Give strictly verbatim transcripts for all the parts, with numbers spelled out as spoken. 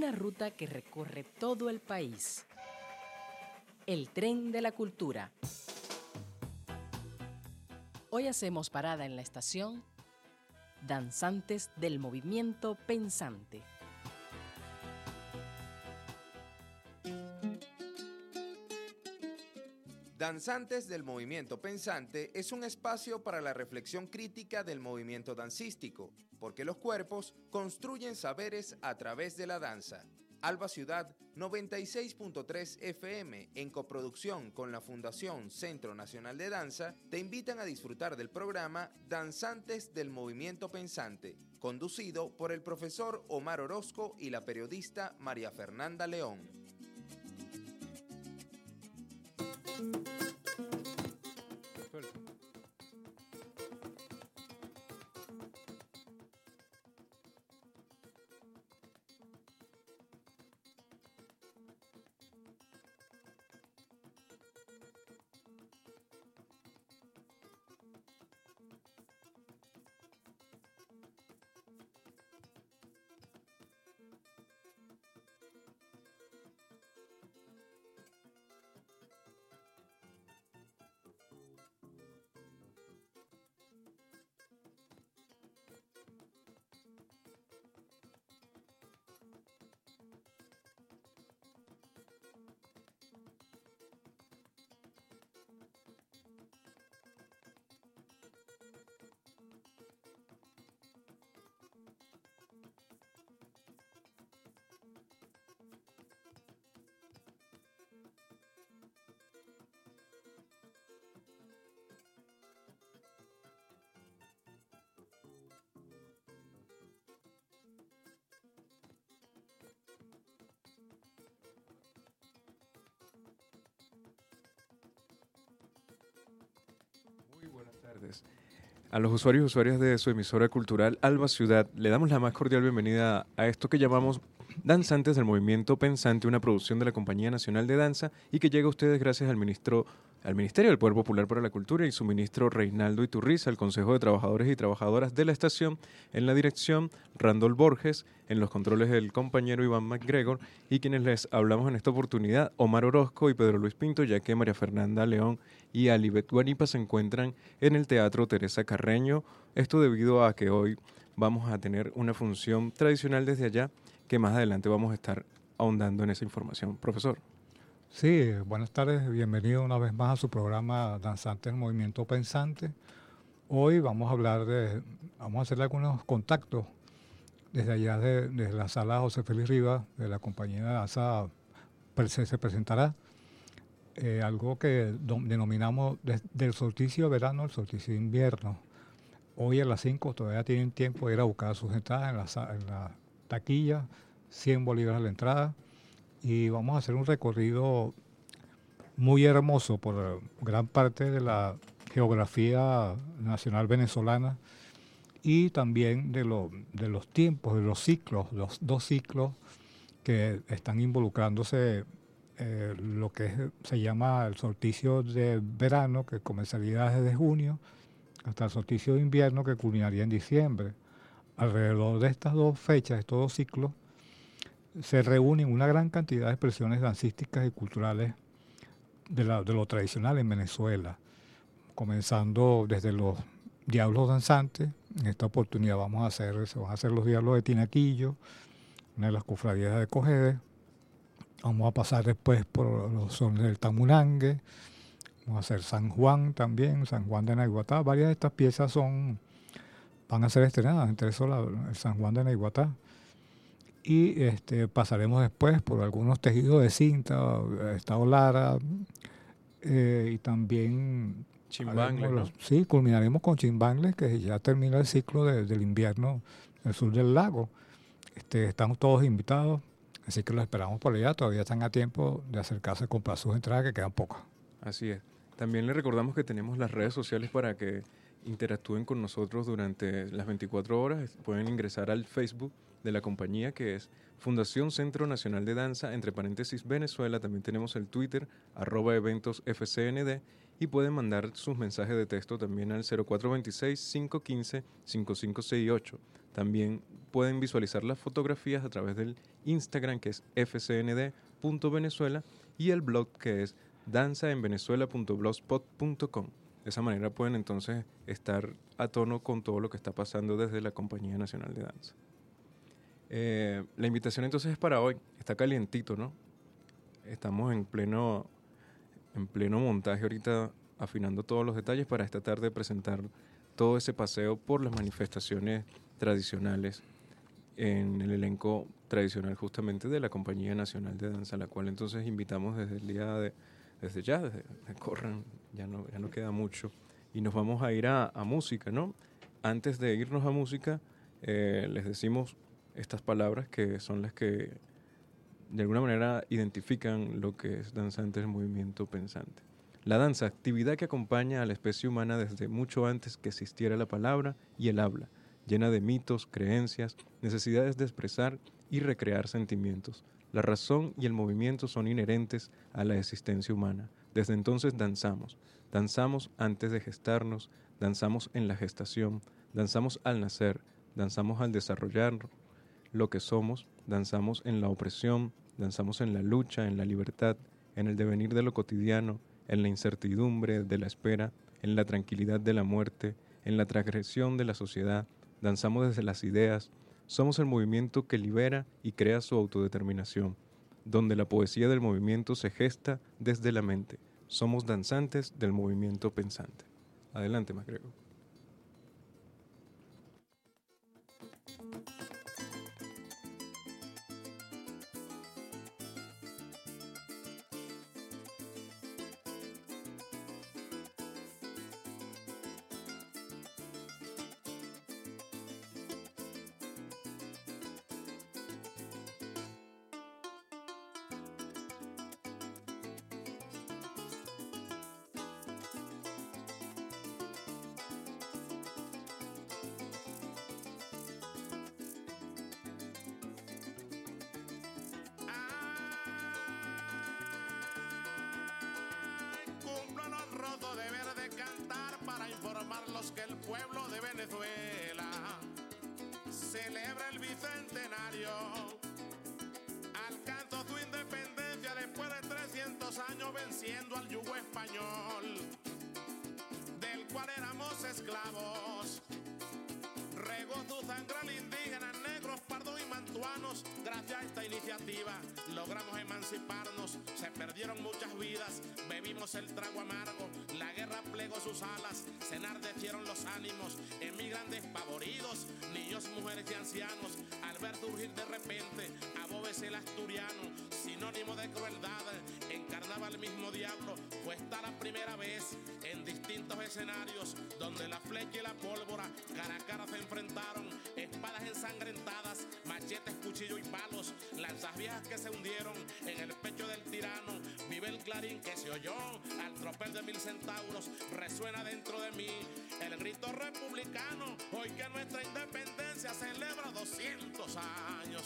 una ruta que recorre todo el país. El tren de la cultura. Hoy hacemos parada en la estación Danzantes del Movimiento Pensante. Danzantes del Movimiento Pensante es un espacio para la reflexión crítica del movimiento dancístico, porque los cuerpos construyen saberes a través de la danza. Alba Ciudad noventa y seis punto tres F M, en coproducción con la Fundación Centro Nacional de Danza, te invitan a disfrutar del programa Danzantes del Movimiento Pensante, conducido por el profesor Omar Orozco y la periodista María Fernanda León. Muy buenas tardes. A los usuarios y usuarias de su emisora cultural Alba Ciudad, le damos la más cordial bienvenida a esto que llamamos Danzantes del Movimiento Pensante, una producción de la Compañía Nacional de Danza y que llega a ustedes gracias al ministro, al Ministerio del Poder Popular para la Cultura y su ministro Reinaldo Iturriza, al Consejo de Trabajadores y Trabajadoras de la estación, en la dirección Randall Borges, en los controles del compañero Iván McGregor y quienes les hablamos en esta oportunidad, Omar Orozco y Pedro Luis Pinto, ya que María Fernanda León y Alibet Guanipa se encuentran en el Teatro Teresa Carreño. Esto debido a que hoy vamos a tener una función tradicional desde allá, que más adelante vamos a estar ahondando en esa información. Profesor. Sí, buenas tardes, bienvenido una vez más a su programa Danzantes del Movimiento Pensante. Hoy vamos a hablar de, vamos a hacerle algunos contactos desde allá, de, desde la sala José Félix Rivas, de la compañía de danza, se, se presentará eh, algo que do, denominamos de, del solsticio de verano al solsticio de invierno. Hoy a las cinco todavía tienen tiempo de ir a buscar sus entradas en la, en la taquilla, cien bolívares a la entrada. Y vamos a hacer un recorrido muy hermoso por gran parte de la geografía nacional venezolana y también de, lo, de los tiempos, de los ciclos, los dos ciclos que están involucrándose, eh, lo que es, se llama el solsticio de verano, que comenzaría desde junio, hasta el solsticio de invierno, que culminaría en diciembre. Alrededor de estas dos fechas, estos dos ciclos, se reúnen una gran cantidad de expresiones dancísticas y culturales de, la, de lo tradicional en Venezuela, comenzando desde los diablos danzantes. En esta oportunidad vamos a hacer, se van a hacer los diablos de Tinaquillo, una de las cofradías de Cogede. Vamos a pasar después por los sones del Tamunangue, vamos a hacer San Juan también, San Juan de Naiguatá. Varias de estas piezas son, van a ser estrenadas, entre eso la, el San Juan de Naiguatá. Y este, pasaremos después por algunos tejidos de cinta, Estado Lara, eh, y también Chimbangles, los, ¿no? Sí, culminaremos con Chimbangles, que ya termina el ciclo de, del invierno en el sur del lago. Este, estamos todos invitados, así que los esperamos por allá. Todavía están a tiempo de acercarse a comprar sus entradas, que quedan pocas. Así es. También le recordamos que tenemos las redes sociales para que interactúen con nosotros durante las veinticuatro horas. Pueden ingresar al Facebook de la compañía, que es Fundación Centro Nacional de Danza, entre paréntesis Venezuela. También tenemos el Twitter, arroba eventos F C N D, y pueden mandar sus mensajes de texto también al cero cuatro dos seis, cinco uno cinco, cinco cinco seis ocho. También pueden visualizar las fotografías a través del Instagram, que es f c n d punto venezuela, y el blog, que es danza en venezuela punto blogspot punto com. De esa manera pueden entonces estar a tono con todo lo que está pasando desde la Compañía Nacional de Danza. Eh, la invitación entonces es para hoy. Está calientito, ¿no? Estamos en pleno, en pleno montaje ahorita, afinando todos los detalles para esta tarde presentar todo ese paseo por las manifestaciones tradicionales en el elenco tradicional justamente de la Compañía Nacional de Danza, la cual entonces invitamos desde el día de, desde ya, desde, desde corran, ya no, ya no queda mucho, y nos vamos a ir a, a música, ¿no? Antes de irnos a música, eh, les decimos estas palabras que son las que de alguna manera identifican lo que es Danzantes del Movimiento Pensante. La danza, actividad que acompaña a la especie humana desde mucho antes que existiera la palabra y el habla, llena de mitos, creencias, necesidades de expresar y recrear sentimientos. La razón y el movimiento son inherentes a la existencia humana. Desde entonces danzamos. Danzamos antes de gestarnos, danzamos en la gestación, danzamos al nacer, danzamos al desarrollar lo que somos, danzamos en la opresión, danzamos en la lucha, en la libertad, en el devenir de lo cotidiano, en la incertidumbre de la espera, en la tranquilidad de la muerte, en la transgresión de la sociedad, danzamos desde las ideas, somos el movimiento que libera y crea su autodeterminación, donde la poesía del movimiento se gesta desde la mente, somos danzantes del movimiento pensante. Adelante, MacGregor. Que el pueblo de Venezuela celebra el bicentenario, alcanzó su independencia después de trescientos años venciendo al yugo español, del cual éramos esclavos. Regó su sangre al indígena, negros, pardos y mantuanos. Gracias a esta iniciativa logramos emanciparnos. Se perdieron muchas vidas, bebimos el trago amargo. La guerra plegó sus alas, se enardecieron los ánimos. Emigran despavoridos, niños, mujeres y ancianos. Al ver surgir de repente a Boves el asturiano, sinónimo de crueldad, encarnaba el mismo diablo. Fue esta la primera vez en distintos escenarios donde la flecha y la pólvora cara a cara se enfrentaron. Espadas ensangrentadas, machetes, cuchillo y palos, lanzas viejas que se hundieron en el pecho del tirano. Vive el clarín que se oyó al tropel de mil centauros, resuena dentro de mí el grito republicano. Hoy que nuestra independencia celebra doscientos años.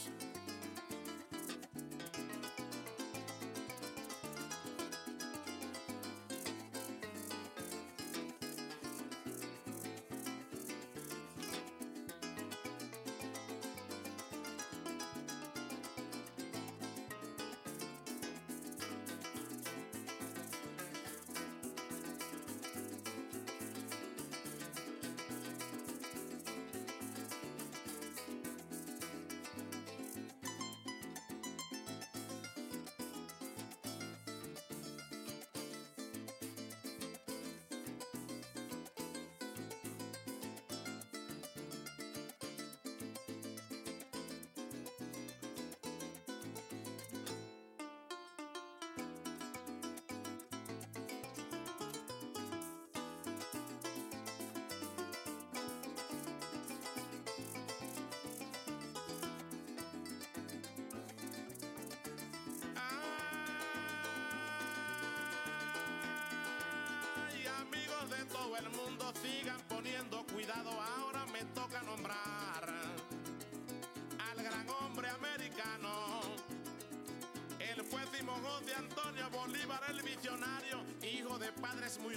Todo el mundo sigan poniendo cuidado, ahora me toca nombrar al gran hombre americano. Él fue Simón José Antonio Bolívar el visionario, hijo de padres muy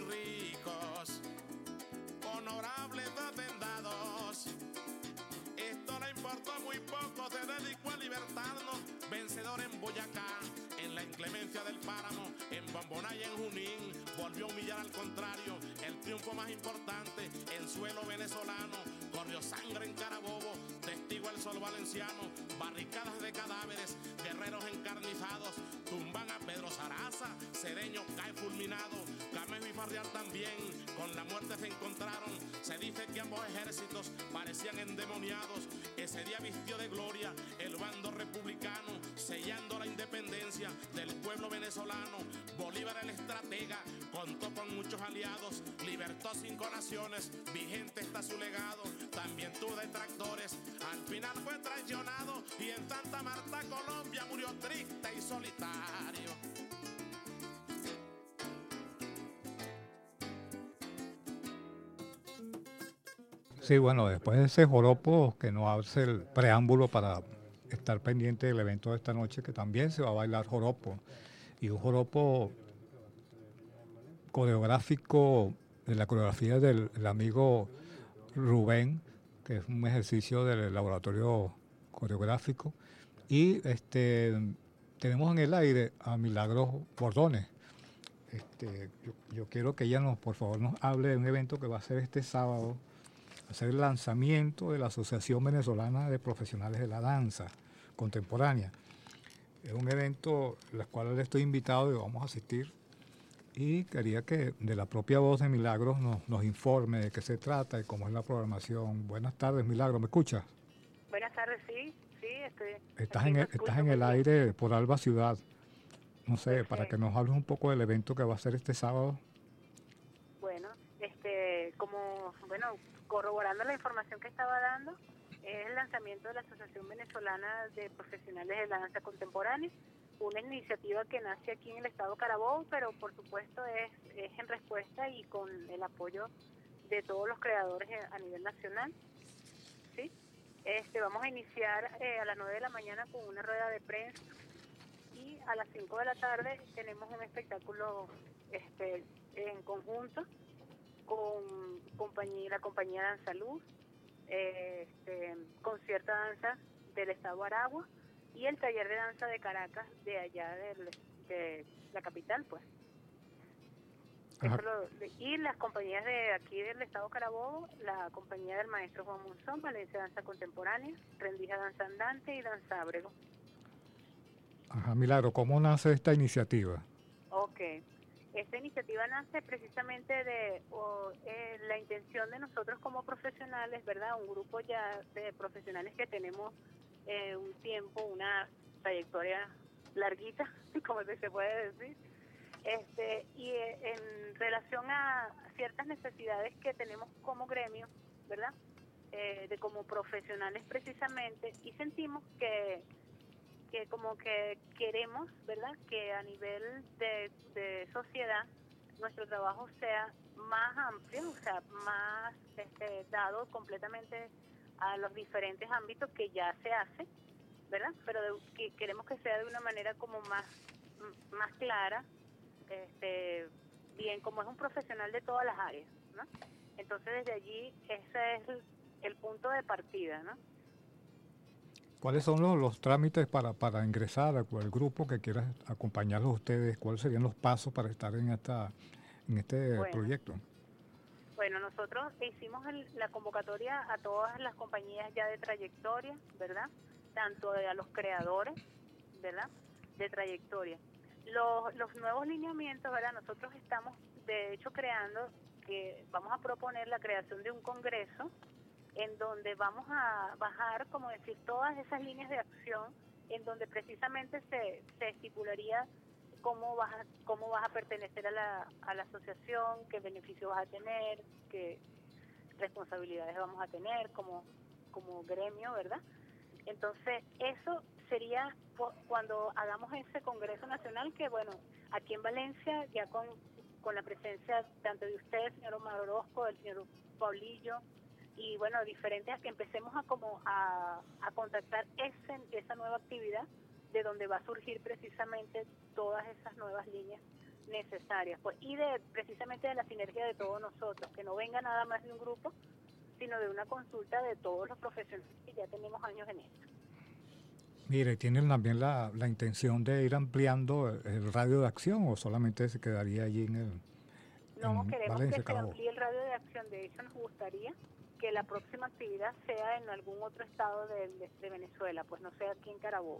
ricos, honorables hacendados. Esto la importó muy poco, se dedicó a libertarnos, vencedor en Boyacá, en la inclemencia del páramo, en Bombonay y en Junín, volvió a humillar al contrario, el triunfo más importante en suelo venezolano, corrió sangre en Carabobo, testigo el sol valenciano, barricadas de cadáveres, guerreros encarnizados, tumban a Pedro Saraza, Cedeño cae fulminado, Camejo y Farrial también, con la muerte se encontraron, se dice que ambos ejércitos parecían endemoniados, ese día vistió de gloria el bando republicano, sellando la independencia del pueblo venezolano, Bolívar el estratega, contó con muchos aliados, libertó cinco naciones, vigente está su legado, también tuvo detractores, al final fue traicionado y en Santa Marta, Colombia, murió triste y solitario. Sí, bueno, después de ese joropo que nos hace el preámbulo para estar pendiente del evento de esta noche, que también se va a bailar joropo, y un joropo coreográfico, de la coreografía del, del amigo Rubén, que es un ejercicio del laboratorio coreográfico, y este tenemos en el aire a Milagros Bordones. Este, yo, yo quiero que ella nos, por favor, nos hable de un evento que va a ser este sábado, hacer el lanzamiento de la Asociación Venezolana de Profesionales de la Danza Contemporánea. Es un evento al cual estoy invitado y vamos a asistir. Y quería que de la propia voz de Milagros nos, nos informe de qué se trata y cómo es la programación. Buenas tardes, Milagros, ¿me escuchas? Buenas tardes, sí, sí, estoy... Estás en el, estás en el aire por Alba Ciudad. No sé, Perfecto. Para que nos hables un poco del evento que va a ser este sábado. Bueno, este, como, bueno, corroborando la información que estaba dando, es el lanzamiento de la Asociación Venezolana de Profesionales de la Danza Contemporánea, una iniciativa que nace aquí en el estado Carabobo, pero por supuesto es, es en respuesta y con el apoyo de todos los creadores a nivel nacional. ¿Sí? Este, vamos a iniciar eh, a las nueve de la mañana con una rueda de prensa y a las cinco de la tarde tenemos un espectáculo este, en conjunto con compañía, la compañía Danza Luz, eh, este, concierto danza del estado Aragua y el taller de danza de Caracas, de allá del, de la capital, pues. Eso lo, y las compañías de aquí del estado Carabobo, la compañía del maestro Juan Monzón, Valencia Danza Contemporánea, Rendija Danza Andante y Danza Ábrego. Ajá, Milagro, ¿cómo nace esta iniciativa? Ok, esta iniciativa nace precisamente de o, eh, la intención de nosotros como profesionales, ¿verdad? Un grupo ya de profesionales que tenemos eh, un tiempo, una trayectoria larguita, como se puede decir, este y eh, en relación a ciertas necesidades que tenemos como gremio, ¿verdad? Eh, de como profesionales precisamente, y sentimos que que como que queremos, ¿verdad?, que a nivel de, de sociedad nuestro trabajo sea más amplio, o sea, más este, dado completamente a los diferentes ámbitos que ya se hace, ¿verdad? Pero de, que queremos que sea de una manera como más, más clara, este, bien, como es un profesional de todas las áreas, ¿no? Entonces desde allí ese es el, el punto de partida, ¿no? ¿Cuáles son los, los trámites para, para ingresar al grupo que quiera acompañarlos a ustedes? ¿Cuáles serían los pasos para estar en esta en este bueno, proyecto? Bueno, nosotros hicimos el, la convocatoria a todas las compañías ya de trayectoria, ¿verdad? Tanto de, a los creadores, ¿verdad?, de trayectoria. Los, los nuevos lineamientos, ¿verdad? Nosotros estamos, de hecho, creando, que vamos a proponer la creación de un congreso en donde vamos a bajar, como decir, todas esas líneas de acción, en donde precisamente se, se estipularía cómo vas a, cómo vas a pertenecer a la, a la asociación, qué beneficios vas a tener, qué responsabilidades vamos a tener como, como gremio, ¿verdad? Entonces, eso sería cuando hagamos ese Congreso Nacional, que bueno, aquí en Valencia, ya con, con la presencia tanto de usted, señor Omar Orozco, del señor Paulillo, y bueno, diferentes, que empecemos a como a, a contactar ese, esa nueva actividad de donde va a surgir precisamente todas esas nuevas líneas necesarias, pues, y de precisamente de la sinergia de todos nosotros, que no venga nada más de un grupo, sino de una consulta de todos los profesionales que ya tenemos años en esto. Mire, ¿tienen también la, la intención de ir ampliando el radio de acción o solamente se quedaría allí en el No, en queremos Valencia, que se Carabobo? amplíe el radio de acción. De hecho, nos gustaría que la próxima actividad sea en algún otro estado de, de, de Venezuela, pues no sea aquí en Carabobo.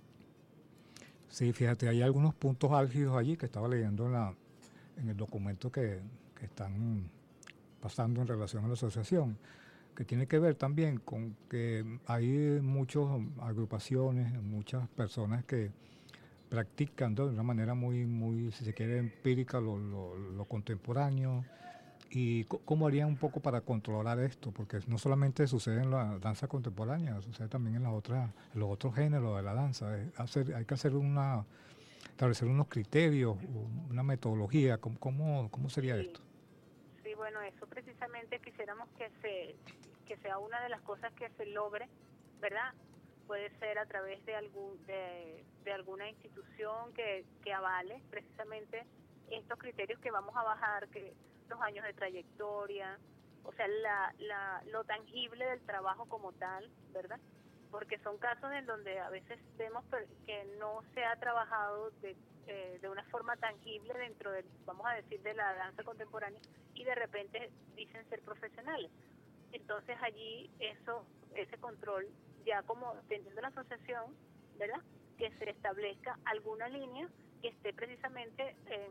Sí, fíjate, hay algunos puntos álgidos allí que estaba leyendo en, la, en el documento que, que están pasando en relación a la asociación, que tiene que ver también con que hay muchas agrupaciones, muchas personas que practican de una manera muy, muy, si se quiere, empírica lo, lo, lo contemporáneo. ¿Y cómo harían un poco para controlar esto? Porque no solamente sucede en la danza contemporánea, sucede también en, la otra, en los otros géneros de la danza. Es hacer, hay que hacer una, establecer unos criterios, una metodología. ¿Cómo, cómo, cómo sería Sí. esto? Sí, bueno, eso precisamente quisiéramos que se que sea una de las cosas que se logre, ¿verdad? Puede ser a través de algún de, de alguna institución que, que avale precisamente estos criterios que vamos a bajar, que los años de trayectoria, o sea, la, la, lo tangible del trabajo como tal, ¿verdad? Porque son casos en donde a veces vemos que no se ha trabajado de, eh, de una forma tangible dentro de, vamos a decir, de la danza contemporánea, y de repente dicen ser profesionales. Entonces allí eso, ese control, ya como teniendo la asociación, ¿verdad?, que se establezca alguna línea que esté precisamente en,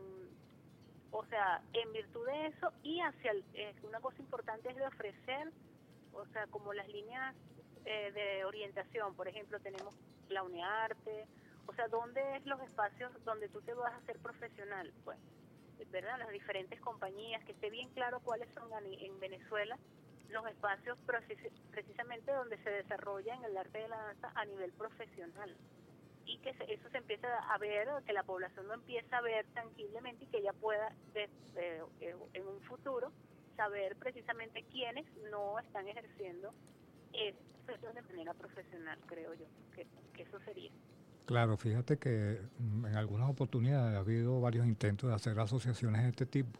o sea, en virtud de eso, y hacia el, eh, una cosa importante es de ofrecer, o sea, como las líneas eh, de orientación. Por ejemplo, tenemos la UNEARTE, o sea, ¿dónde es los espacios donde tú te vas a hacer profesional? Pues, ¿verdad?, las diferentes compañías, que esté bien claro cuáles son en Venezuela los espacios precisamente donde se desarrolla en el arte de la danza a nivel profesional, y que se, eso se empieza a ver, que la población lo empieza a ver tangiblemente, y que ella pueda de, de, de, en un futuro saber precisamente quiénes no están ejerciendo esa profesión de manera profesional. Creo yo que, que eso sería. Claro, fíjate que en algunas oportunidades ha habido varios intentos de hacer asociaciones de este tipo,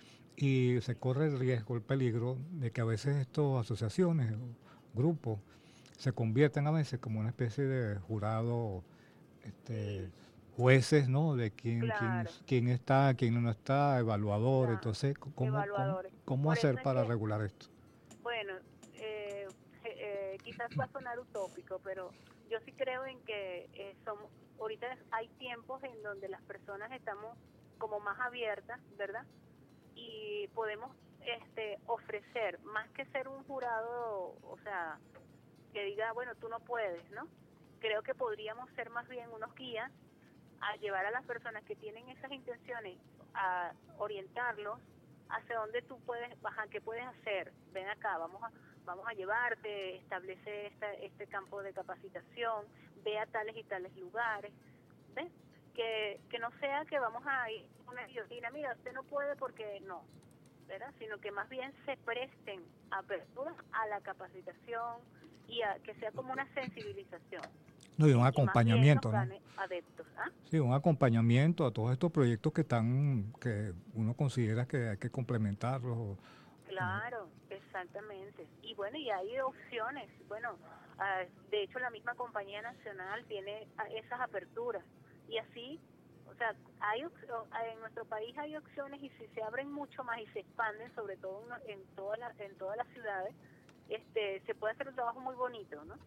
y se corre el riesgo, el peligro de que a veces estas asociaciones o grupos se convierten a veces como una especie de jurado, este, jueces, ¿no? De quién, Claro. quién, quién está, quién no está, evaluador. Claro. Entonces, ¿cómo, Evaluadores. cómo, cómo Por eso hacer es para que, regular esto? Bueno, eh, eh, quizás va a sonar utópico, pero yo sí creo en que eh, somos, ahorita hay tiempos en donde las personas estamos como más abiertas, ¿verdad? Y podemos este ofrecer, más que ser un jurado, o sea, que diga, bueno, tú no puedes, ¿no? Creo que podríamos ser más bien unos guías a llevar a las personas que tienen esas intenciones, a orientarlos hacia dónde tú puedes bajar, qué puedes hacer. Ven acá, vamos a vamos a llevarte, establece esta, este campo de capacitación, ve a tales y tales lugares, ¿ves? Que, que no sea que vamos a ir a una guillotina, mira, usted no puede porque no, ¿verdad? Sino que más bien se presten aperturas a la capacitación, y a, que sea como una sensibilización. No, y un Y acompañamiento, más bien ¿no? nos gane adeptos, ¿ah? Sí, un acompañamiento a todos estos proyectos que están, que uno considera que hay que complementarlos. Claro, exactamente. Y bueno, y hay opciones. Bueno, uh, de hecho la misma compañía nacional tiene esas aperturas. Y así, o sea, hay en nuestro país hay opciones, y si se abren mucho más y se expanden, sobre todo en todas las en todas las ciudades, este se puede hacer un trabajo muy bonito, ¿no?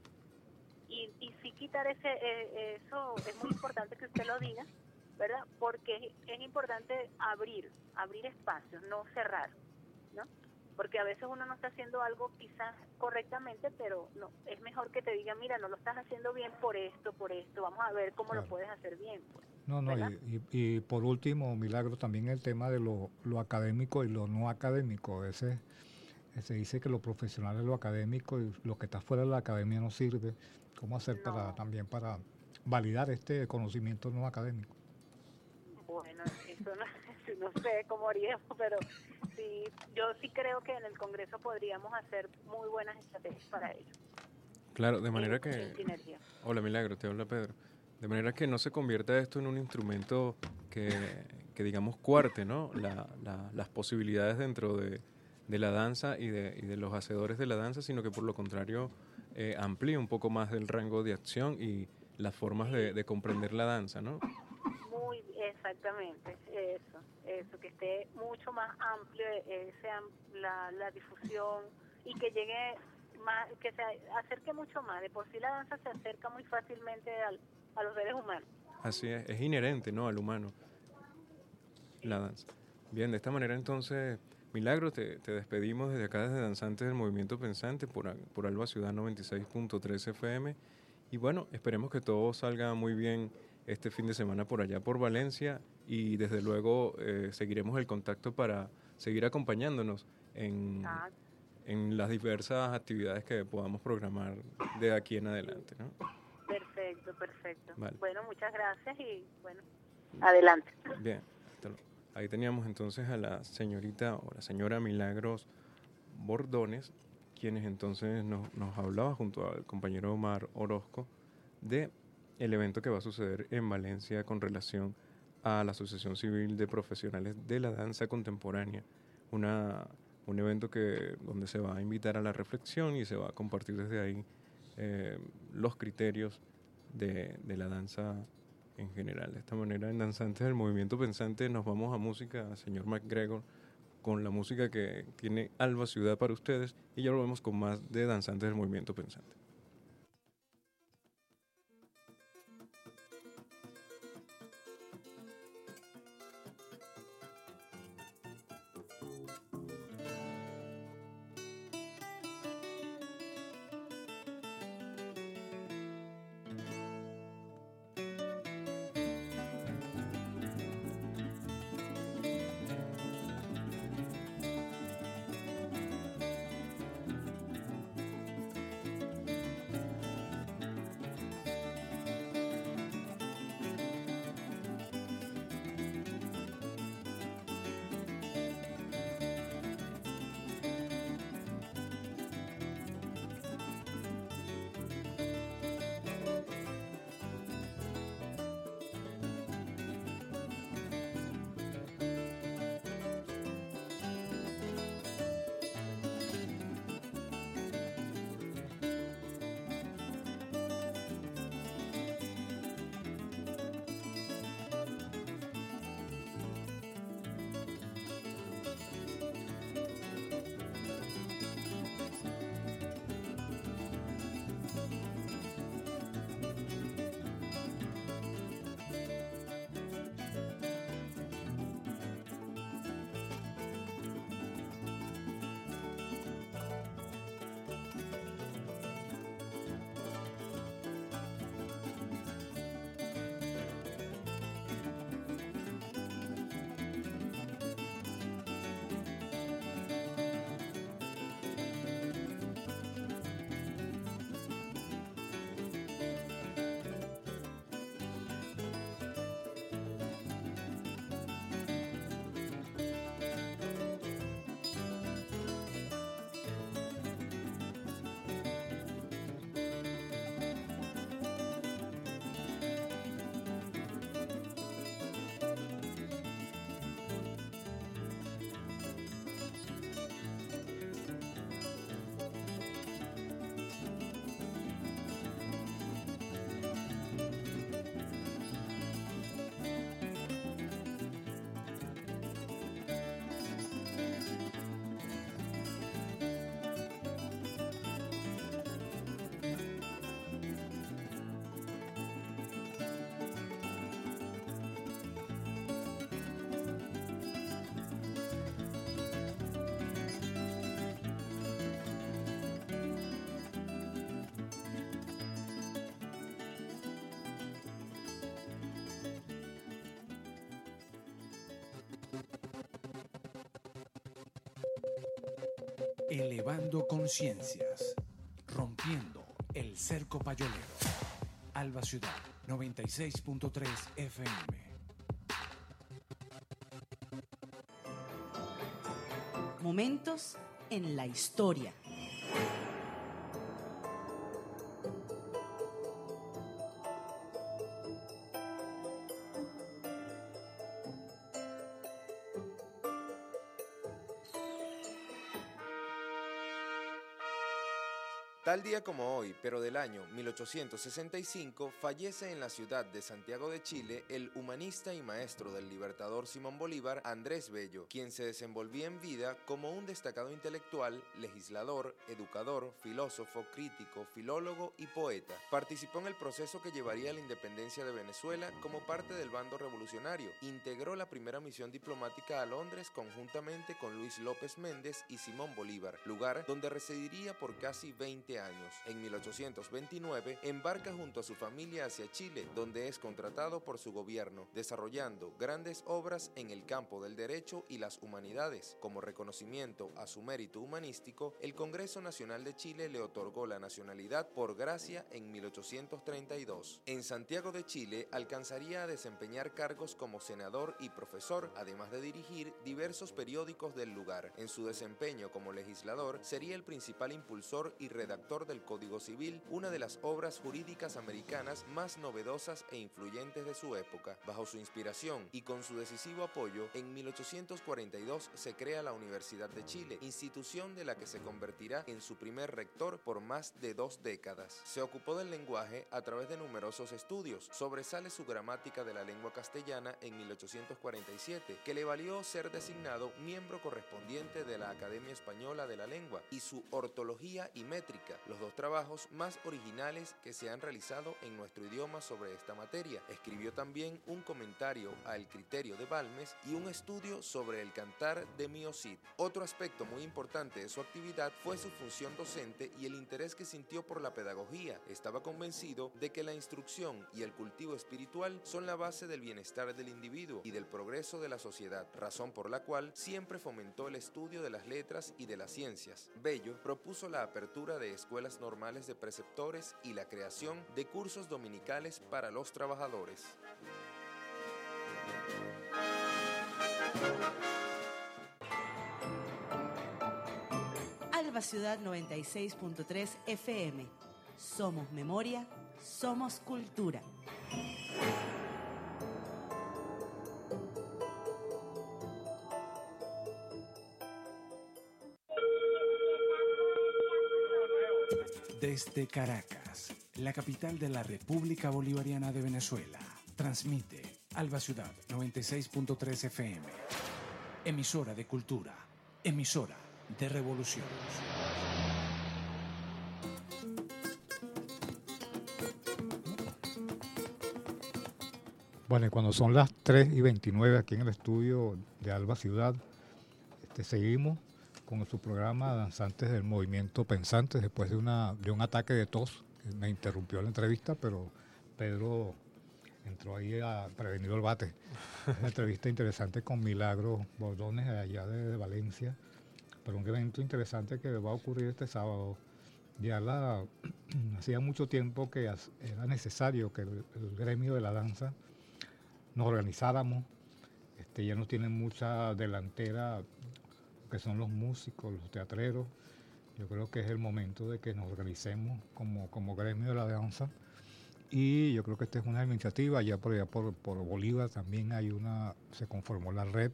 Y, y sí quitar ese eh, eso es muy importante que usted lo diga, ¿verdad? Porque es, es importante abrir, abrir espacios, no cerrar, ¿no? Porque a veces uno no está haciendo algo quizás correctamente, pero no, es mejor que te digan, mira, no lo estás haciendo bien por esto, por esto, vamos a ver cómo claro. lo puedes hacer bien. Pues, no, no, y, y, y por último, Milagro, también el tema de lo, lo académico y lo no académico. A veces se dice que lo profesional es lo académico y lo que está fuera de la academia no sirve. ¿Cómo hacer no. para también para validar este conocimiento no académico? Bueno, eso no, no sé cómo haríamos, pero sí, yo sí creo que en el Congreso podríamos hacer muy buenas estrategias para ello. Claro, de manera en, que... En sinergia. Hola, Milagro, te habla Pedro. De manera que no se convierta esto en un instrumento que, que digamos, cuarte, ¿no? La, la, las posibilidades dentro de, de la danza y de, y de los hacedores de la danza, sino que por lo contrario eh, amplíe un poco más del rango de acción y las formas de, de comprender la danza, ¿no? Muy exactamente, eso, eso, que esté mucho más amplio ese, la, la difusión y que llegue más, que se acerque mucho más. De por sí la danza se acerca muy fácilmente al, a los seres humanos. Así es, es inherente, ¿no?, al humano, la danza. Bien, de esta manera entonces, Milagro, te, te despedimos desde acá, desde Danzantes del Movimiento Pensante, por, por Alba Ciudad noventa y seis punto tres F M. Y bueno, esperemos que todo salga muy bien este fin de semana por allá por Valencia y desde luego eh, seguiremos el contacto para seguir acompañándonos en, Ah, en las diversas actividades que podamos programar de aquí en adelante, ¿no? perfecto, perfecto. Vale. Bueno, muchas gracias y bueno, adelante. Bien, hasta luego. Ahí teníamos entonces a la señorita o la señora Milagros Bordones, quienes entonces nos, nos hablaba junto al compañero Omar Orozco de el evento que va a suceder en Valencia con relación a la Asociación Civil de Profesionales de la Danza Contemporánea, una, un evento que, donde se va a invitar a la reflexión y se va a compartir desde ahí eh, los criterios de, de la danza en general. De esta manera, en Danzantes del Movimiento Pensante nos vamos a música, señor McGregor, con la música que tiene Alba Ciudad para ustedes, y ya volvemos con más de Danzantes del Movimiento Pensante. Elevando conciencias, rompiendo el cerco payolero. Alba Ciudad noventa y seis punto tres F M. Momentos en la historia. Tal día como hoy, pero del año mil ochocientos sesenta y cinco, fallece en la ciudad de Santiago de Chile el humanista y maestro del libertador Simón Bolívar, Andrés Bello, quien se desenvolvía en vida como un destacado intelectual, legislador, educador, filósofo, crítico, filólogo y poeta. Participó en el proceso que llevaría a la independencia de Venezuela como parte del bando revolucionario. Integró la primera misión diplomática a Londres conjuntamente con Luis López Méndez y Simón Bolívar, lugar donde residiría por casi veinte años. En mil ochocientos veintinueve embarca junto a su familia hacia Chile, donde es contratado por su gobierno, desarrollando grandes obras en el campo del derecho y las humanidades. Como reconocimiento a su mérito humanístico, el Congreso Nacional de Chile le otorgó la nacionalidad por gracia en mil ochocientos treinta y dos. En Santiago de Chile alcanzaría a desempeñar cargos como senador y profesor, además de dirigir diversos periódicos del lugar. En su desempeño como legislador, sería el principal impulsor y redactor del Código Civil, una de las obras jurídicas americanas más novedosas e influyentes de su época. Bajo su inspiración y con su decisivo apoyo, en mil ochocientos cuarenta y dos se crea la Universidad de Chile, institución de la que se convertirá en su primer rector por más de dos décadas. Se ocupó del lenguaje a través de numerosos estudios. Sobresale su gramática de la lengua castellana en mil ochocientos cuarenta y siete, que le valió ser designado miembro correspondiente de la Academia Española de la Lengua, y su ortología y métrica, los dos trabajos más originales que se han realizado en nuestro idioma sobre esta materia. Escribió también un comentario al Criterio de Balmes y un estudio sobre el Cantar de Mio Cid. Otro aspecto muy importante de su actividad fue su función docente y el interés que sintió por la pedagogía. Estaba convencido de que la instrucción y el cultivo espiritual son la base del bienestar del individuo y del progreso de la sociedad, razón por la cual siempre fomentó el estudio de las letras y de las ciencias. Bello propuso la apertura de escuelas normales de preceptores y la creación de cursos dominicales para los trabajadores. Alba Ciudad noventa y seis punto tres F M. Somos memoria, somos cultura. Desde Caracas, la capital de la República Bolivariana de Venezuela, transmite Alba Ciudad noventa y seis punto tres F M. Emisora de cultura, emisora de revolución. Bueno, y cuando son las tres y veintinueve aquí en el estudio de Alba Ciudad, este, seguimos con su programa Danzantes del Movimiento Pensantes, después de, una, de un ataque de tos que me interrumpió la entrevista, pero Pedro entró ahí a prevenir el bate. Una entrevista interesante con Milagros Bordones, de allá de, de Valencia, pero un evento interesante que va a ocurrir este sábado. Ya la, hacía mucho tiempo que era necesario que el, el gremio de la danza nos organizáramos. Este, ya no tienen mucha delantera, que son los músicos, los teatreros. Yo creo que es el momento de que nos organicemos como, como gremio de la danza. Y yo creo que esta es una iniciativa, ya por allá por, por Bolívar también hay una, se conformó la red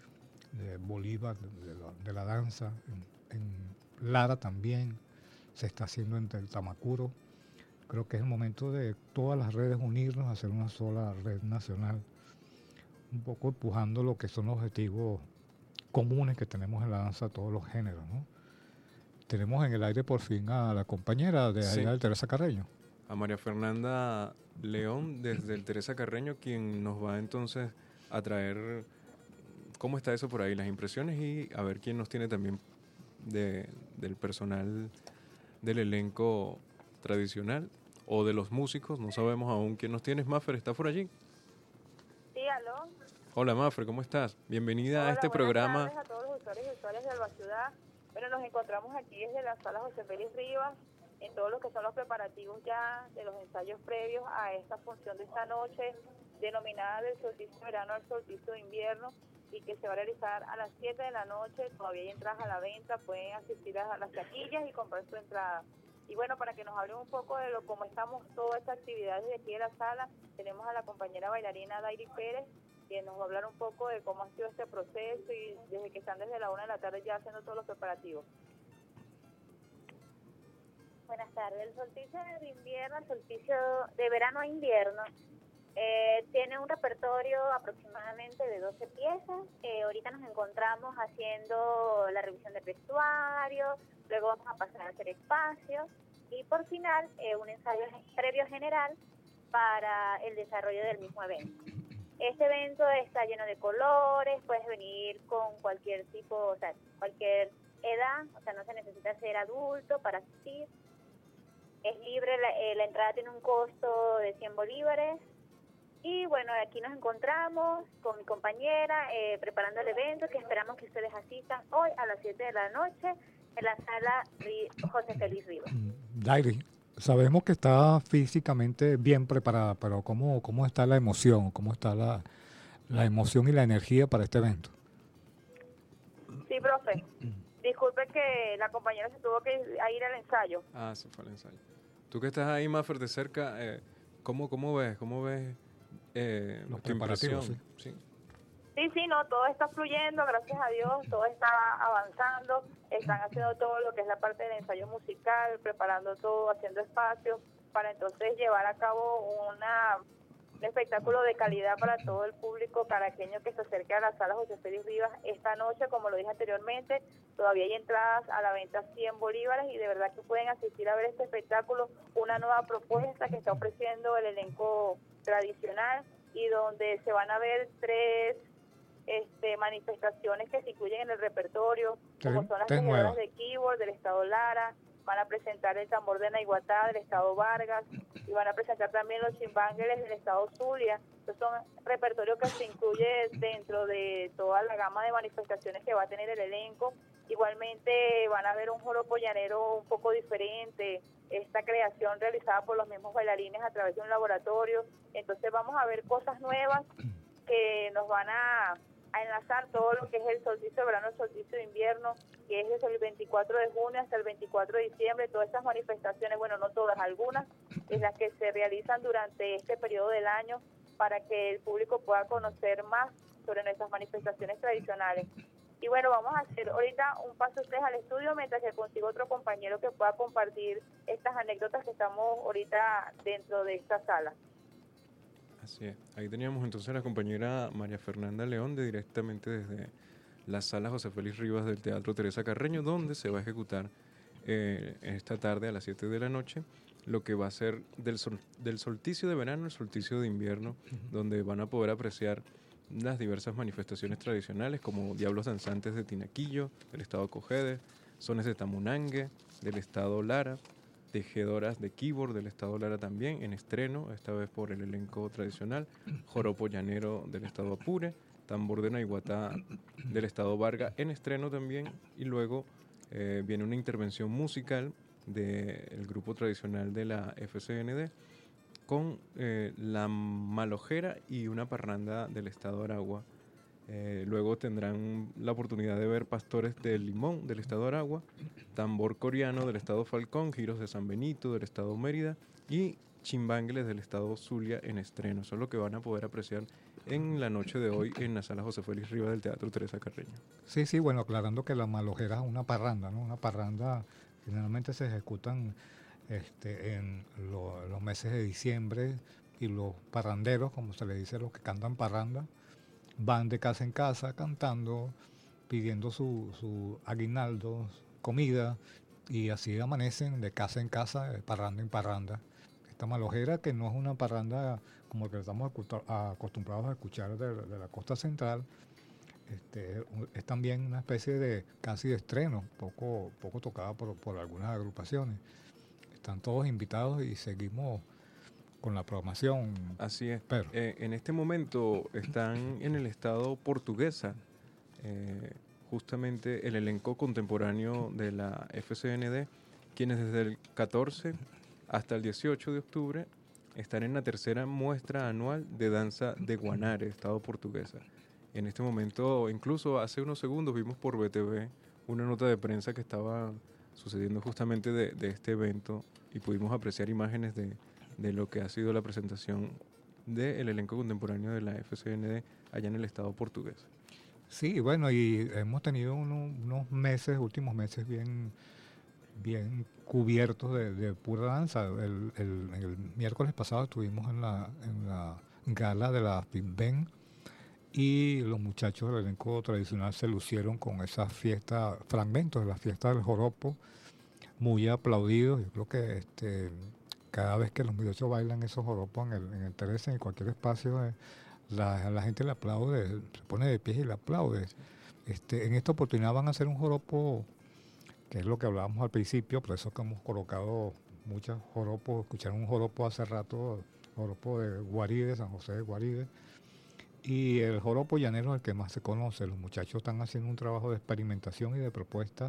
de Bolívar de la, de la danza. En, en Lara también se está haciendo en el Tamacuro. Creo que es el momento de todas las redes unirnos, hacer una sola red nacional, un poco empujando lo que son los objetivos comunes que tenemos en la danza, todos los géneros, ¿no? Tenemos en el aire por fin a la compañera de allá, sí, de Teresa Carreño. A María Fernanda León, desde el Teresa Carreño, quien nos va entonces a traer cómo está eso por ahí, las impresiones, y a ver quién nos tiene también de, del personal del elenco tradicional o de los músicos, no sabemos aún quién nos tiene. Maffer, ¿está por allí? Sí, aló. Hola Maffer, ¿cómo estás? Bienvenida Hola, a este programa. Buenas tardes a todos los usuarios y usuarias de Alba Ciudad. Bueno, nos encontramos aquí desde la sala José Félix Rivas, en todos lo que son los preparativos ya de los ensayos previos a esta función de esta noche, denominada del solsticio de verano al solsticio de invierno, y que se va a realizar a las siete de la noche. Todavía hay entradas a la venta, pueden asistir a las taquillas y comprar su entrada. Y bueno, para que nos hablen un poco de lo cómo estamos toda esta actividad desde aquí de la sala, tenemos a la compañera bailarina Dairi Pérez, que nos va a hablar un poco de cómo ha sido este proceso y desde que están desde la una de la tarde ya haciendo todos los preparativos. Buenas tardes. El solsticio de invierno, el solsticio de verano a invierno, eh, tiene un repertorio aproximadamente de doce piezas. Eh, ahorita nos encontramos haciendo la revisión del vestuario, luego vamos a pasar a hacer espacios y por final eh, un ensayo previo general para el desarrollo del mismo evento. Este evento está lleno de colores, puedes venir con cualquier tipo, o sea, cualquier edad, o sea, no se necesita ser adulto para asistir. Es libre, la, eh, la entrada tiene un costo de cien bolívares. Y bueno, aquí nos encontramos con mi compañera eh, preparando el evento, que esperamos que ustedes asistan hoy a las siete de la noche en la sala José Félix Rivas. Dairi, sabemos que está físicamente bien preparada, pero ¿cómo, cómo está la emoción? ¿Cómo está la, la emoción y la energía para este evento? Sí, profe. Disculpe que la compañera se tuvo que ir al ensayo. Ah, se fue al ensayo. Tú que estás ahí, Maffer, de cerca, eh, ¿cómo, ¿cómo ves? ¿Cómo ves eh, Los tu impresión? preparativos, Sí. Sí. Sí, sí, no, todo está fluyendo, gracias a Dios, todo está avanzando, están haciendo todo lo que es la parte del ensayo musical, preparando todo, haciendo espacios para entonces llevar a cabo una, un espectáculo de calidad para todo el público caraqueño que se acerque a la sala José Félix Rivas esta noche. Como lo dije anteriormente, todavía hay entradas a la venta cien bolívares y de verdad que pueden asistir a ver este espectáculo, una nueva propuesta que está ofreciendo el elenco tradicional y donde se van a ver tres este manifestaciones que se incluyen en el repertorio, como son las tejedoras de keyboard del estado Lara, van a presentar el tambor de Naiguatá del estado Vargas y van a presentar también los chimbángueles del estado Zulia. Estos son repertorios que se incluye dentro de toda la gama de manifestaciones que va a tener el elenco. Igualmente van a ver un joropo llanero un poco diferente, esta creación realizada por los mismos bailarines a través de un laboratorio. Entonces vamos a ver cosas nuevas que nos van a a enlazar todo lo que es el solsticio de verano, el solsticio de invierno, que es desde el veinticuatro de junio hasta el veinticuatro de diciembre. Todas estas manifestaciones, bueno, no todas, algunas, es las que se realizan durante este periodo del año para que el público pueda conocer más sobre nuestras manifestaciones tradicionales. Y bueno, vamos a hacer ahorita un paso ustedes al estudio mientras que consigo otro compañero que pueda compartir estas anécdotas que estamos ahorita dentro de esta sala. Así es. Ahí teníamos entonces a la compañera María Fernanda León, de directamente desde la sala José Félix Rivas del Teatro Teresa Carreño, donde se va a ejecutar eh, esta tarde a las siete de la noche lo que va a ser del, sol, del solsticio de verano al solsticio de invierno, uh-huh. donde van a poder apreciar las diversas manifestaciones tradicionales como Diablos Danzantes de Tinaquillo, del estado Cojedes, Sones de Tamunangue, del estado Lara, Tejedoras de Keyboard del estado Lara también, en estreno, esta vez por el elenco tradicional, Joropo Llanero del estado Apure, Tambor de Naiguatá del estado Vargas en estreno también, y luego eh, viene una intervención musical del grupo tradicional de la F C N D con eh, La Malojera y una parranda del estado Aragua. Eh, luego tendrán la oportunidad de ver Pastores del Limón del estado Aragua, Tambor Coreano del estado Falcón, Giros de San Benito del estado Mérida y Chimbángueles del estado Zulia en estreno. Eso es lo que van a poder apreciar en la noche de hoy en la sala José Félix Rivas del Teatro Teresa Carreño. Sí, sí, bueno, aclarando que La Malojera es una parranda, ¿no? Una parranda generalmente se ejecutan este, en lo, los meses de diciembre y los parranderos, como se le dice a los que cantan parranda, van de casa en casa cantando, pidiendo su, su aguinaldo, comida, y así amanecen de casa en casa, de parranda en parranda. Esta malojera, que no es una parranda como que estamos acostumbrados a escuchar de, de la costa central, este, es también una especie de casi de estreno, poco, poco tocada por, por algunas agrupaciones. Están todos invitados y seguimos con la programación. Así es. Eh, en este momento están en el estado Portuguesa, eh, justamente el elenco contemporáneo de la F C N D, quienes desde el catorce hasta el dieciocho de octubre están en la tercera muestra anual de danza de Guanare, estado Portuguesa. En este momento, incluso hace unos segundos, vimos por B T V una nota de prensa que estaba sucediendo justamente de, de este evento y pudimos apreciar imágenes de de lo que ha sido la presentación del elenco contemporáneo de la F C N D allá en el estado portugués. Sí, bueno, y hemos tenido uno, unos meses, últimos meses bien bien cubiertos de, de pura danza. El, el, el miércoles pasado estuvimos en la, en la gala de la FIMBEN y los muchachos del elenco tradicional se lucieron con esa fiesta, fragmentos de la fiesta del joropo, muy aplaudidos. Yo creo que este, cada vez que los muchachos bailan esos joropos en el, en el Teresa, en cualquier espacio, eh, la, la gente le aplaude, se pone de pie y le aplaude. Este, en esta oportunidad van a hacer un joropo, que es lo que hablábamos al principio, por eso que hemos colocado muchos joropos. Escucharon un joropo hace rato, joropo de Guaride, San José de Guaride, y el joropo llanero es el que más se conoce. Los muchachos están haciendo un trabajo de experimentación y de propuesta,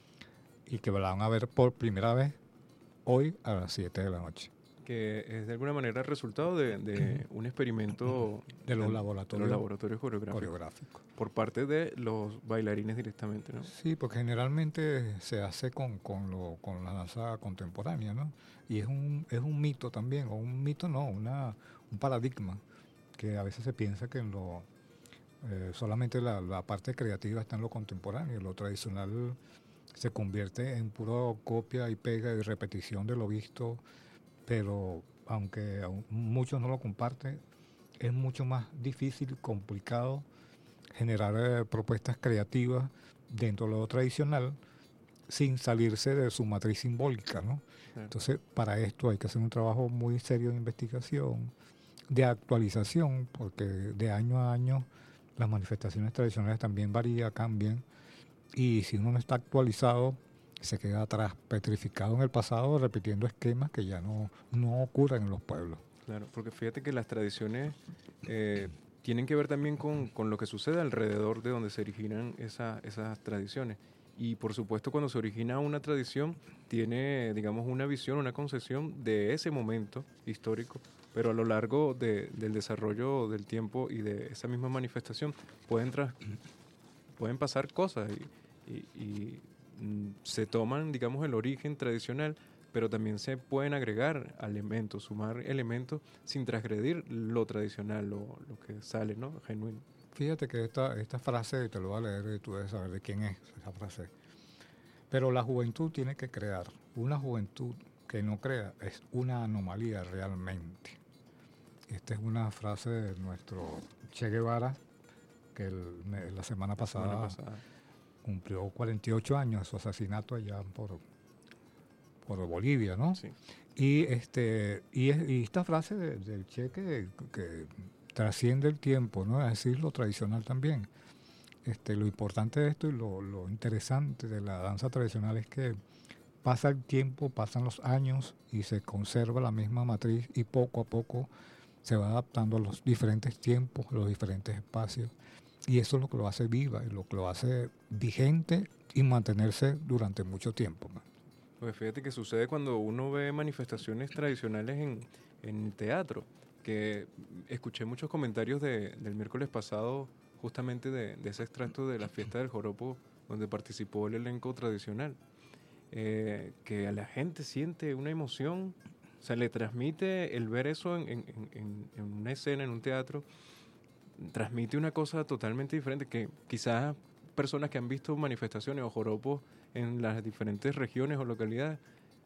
y que van a ver por primera vez hoy a las siete de la noche. Que es de alguna manera el resultado de, de un experimento de los de, laboratorios, de los laboratorios coreográficos, coreográficos por parte de los bailarines directamente, ¿no? Sí, porque generalmente se hace con, con, lo, con la danza contemporánea, ¿no? Y es un, es un mito también, o un mito no, una, un paradigma, que a veces se piensa que en lo, eh, solamente la, la parte creativa está en lo contemporáneo, lo tradicional se convierte en puro copia y pega y repetición de lo visto, pero aunque muchos no lo comparten, es mucho más difícil y complicado generar eh, propuestas creativas dentro de lo tradicional sin salirse de su matriz simbólica, ¿no? Sí. Entonces, para esto hay que hacer un trabajo muy serio de investigación, de actualización, porque de año a año las manifestaciones tradicionales también varían, cambian, y si uno no está actualizado, se queda atrás, petrificado en el pasado, repitiendo esquemas que ya no, no ocurren en los pueblos. Claro, porque fíjate que las tradiciones eh, tienen que ver también con, con lo que sucede alrededor de donde se originan esa, esas tradiciones. Y por supuesto, cuando se origina una tradición, tiene, digamos, una visión, una concepción de ese momento histórico, pero a lo largo de, del desarrollo del tiempo y de esa misma manifestación pueden, tras, pueden pasar cosas y, y, y mm, se toman, digamos, el origen tradicional, pero también se pueden agregar elementos, sumar elementos sin transgredir lo tradicional, lo, lo que sale, ¿no? Genuino. Fíjate que esta, esta frase, te lo voy a leer y tú debes saber de quién es esa frase. Pero la juventud tiene que crear. Una juventud que no crea es una anomalía realmente. Esta es una frase de nuestro Che Guevara, que el, la semana pasada, semana pasada cumplió cuarenta y ocho años de su asesinato allá por, por Bolivia, ¿no? Sí. Y, este, y, es, y esta frase de, del Che que, que trasciende el tiempo, ¿no? Es decir, lo tradicional también. Este, lo importante de esto y lo, lo interesante de la danza tradicional es que pasa el tiempo, pasan los años y se conserva la misma matriz y poco a poco se va adaptando a los diferentes tiempos, a los diferentes espacios. Y eso es lo que lo hace viva y lo que lo hace vigente y mantenerse durante mucho tiempo, ¿no? Pues fíjate que sucede cuando uno ve manifestaciones tradicionales en, en teatro, que escuché muchos comentarios de, del miércoles pasado justamente de, de ese extracto de la fiesta del joropo donde participó el elenco tradicional, eh, que a la gente siente una emoción, o sea, le transmite el ver eso en, en, en, en una escena, en un teatro, transmite una cosa totalmente diferente, que quizás personas que han visto manifestaciones o joropos en las diferentes regiones o localidades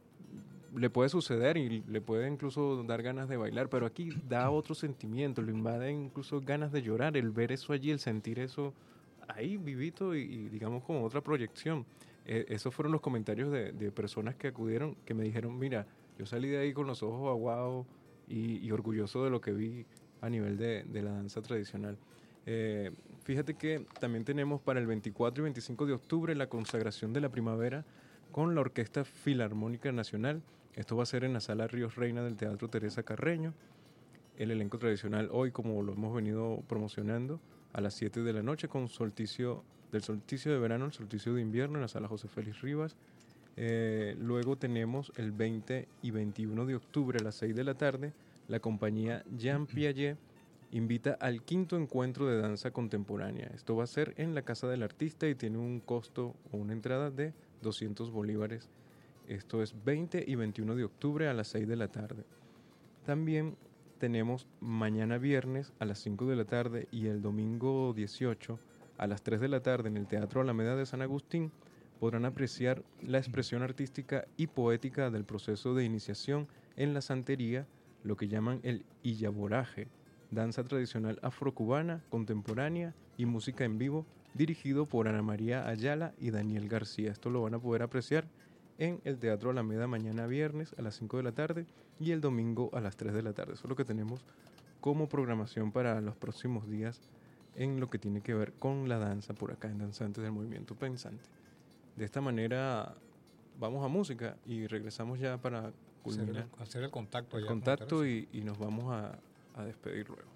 le puede suceder y le puede incluso dar ganas de bailar, pero aquí da otro sentimiento, lo invade incluso ganas de llorar, el ver eso allí, el sentir eso ahí vivito y, y digamos como otra proyección. Eh, esos fueron los comentarios de, de personas que acudieron, que me dijeron, mira, yo salí de ahí con los ojos aguados y, y orgulloso de lo que vi a nivel de, de la danza tradicional. Eh, fíjate que también tenemos para el veinticuatro y veinticinco de octubre la consagración de la primavera con la Orquesta Filarmónica Nacional. Esto va a ser en la Sala Ríos Reina del Teatro Teresa Carreño. El elenco tradicional hoy, como lo hemos venido promocionando, a las siete de la noche con solsticio, del solsticio de verano al solsticio de invierno en la Sala José Félix Rivas. Eh, luego tenemos el veinte y veintiuno de octubre a las seis de la tarde, la compañía Jean Piaget invita al quinto encuentro de danza contemporánea. Esto va a ser en la Casa del Artista y tiene un costo o una entrada de doscientos bolívares. Esto es veinte y veintiuno de octubre a las seis de la tarde. También tenemos mañana viernes a las cinco de la tarde y el domingo dieciocho a las tres de la tarde en el Teatro Alameda de San Agustín podrán apreciar la expresión artística y poética del proceso de iniciación en la santería, lo que llaman el illaboraje, danza tradicional afrocubana, contemporánea y música en vivo, dirigido por Ana María Ayala y Daniel García. Esto lo van a poder apreciar en el Teatro Alameda mañana viernes a las cinco de la tarde y el domingo a las tres de la tarde. Eso es lo que tenemos como programación para los próximos días en lo que tiene que ver con la danza por acá en Danzantes del Movimiento Pensante. De esta manera vamos a música y regresamos ya para culminar. Hacer el, hacer el contacto. El ya contacto y, y nos vamos a, a despedir luego.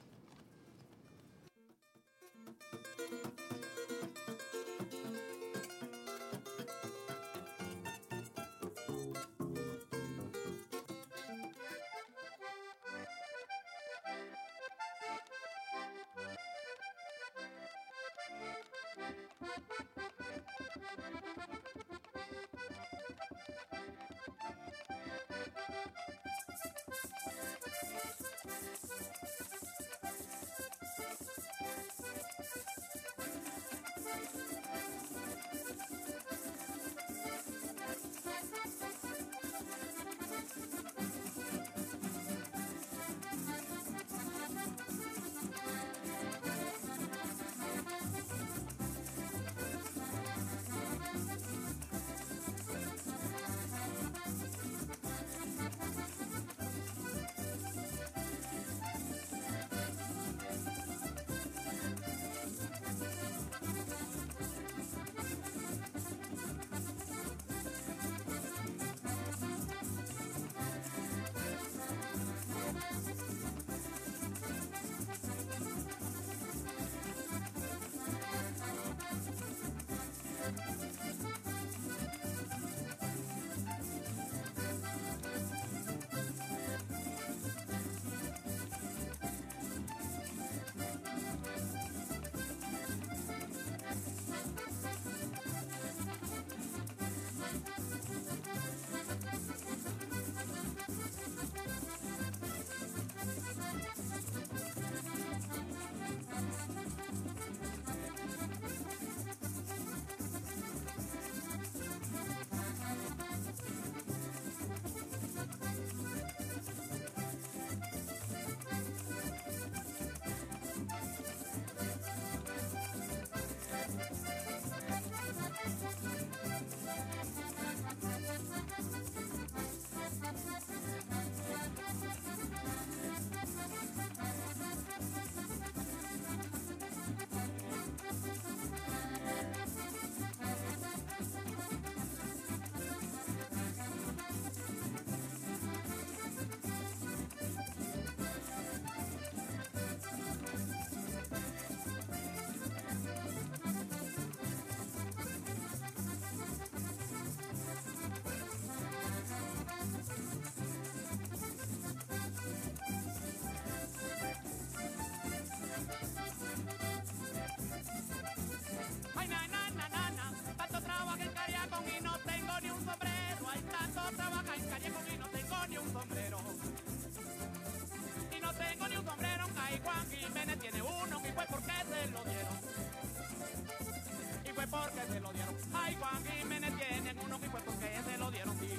Porque se lo dieron. Ay, Juan Jiménez tienen uno que fue porque se lo dieron, sí.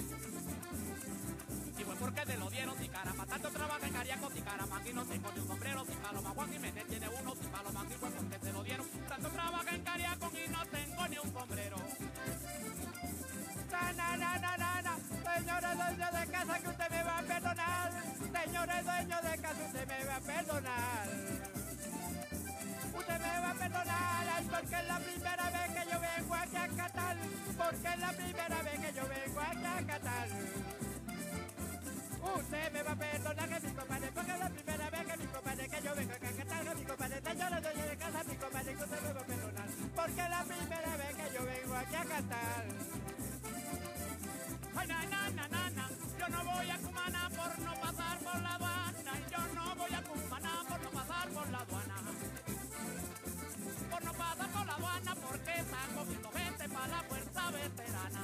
Y fue porque se lo dieron, sí, caramba. Tanto trabaja en Cariaco, sí, caramba. Aquí no tengo ni un sombrero, sí, paloma. Juan Jiménez tiene uno, sí, paloma. Aquí fue porque se lo dieron. Tanto trabaja en Cariaco y no tengo ni un sombrero. Na, na, na, na, na, na. Señores dueños de casa, que usted me va a perdonar. Señores dueños de casa, usted me va a perdonar. Usted me va a perdonar, ay, porque es la primera vez que yo vengo aquí a Catal, porque es la primera vez que yo vengo aquí a Catal. Usted me va a perdonar, que mi compadre, porque es la primera vez que mi compadre que yo vengo aquí a Catal, que mi compadre, señores dueños de casa, mi compadre, que usted me va a perdonar, porque es la primera vez que yo vengo aquí a Catal. Ay, na, na, na, na, na, yo no voy a Cumaná por no pasar por la aduana, yo no voy a Cumaná por no pasar por la aduana. Por no pasar por la aduana porque están cogiendo gente para la fuerza veterana.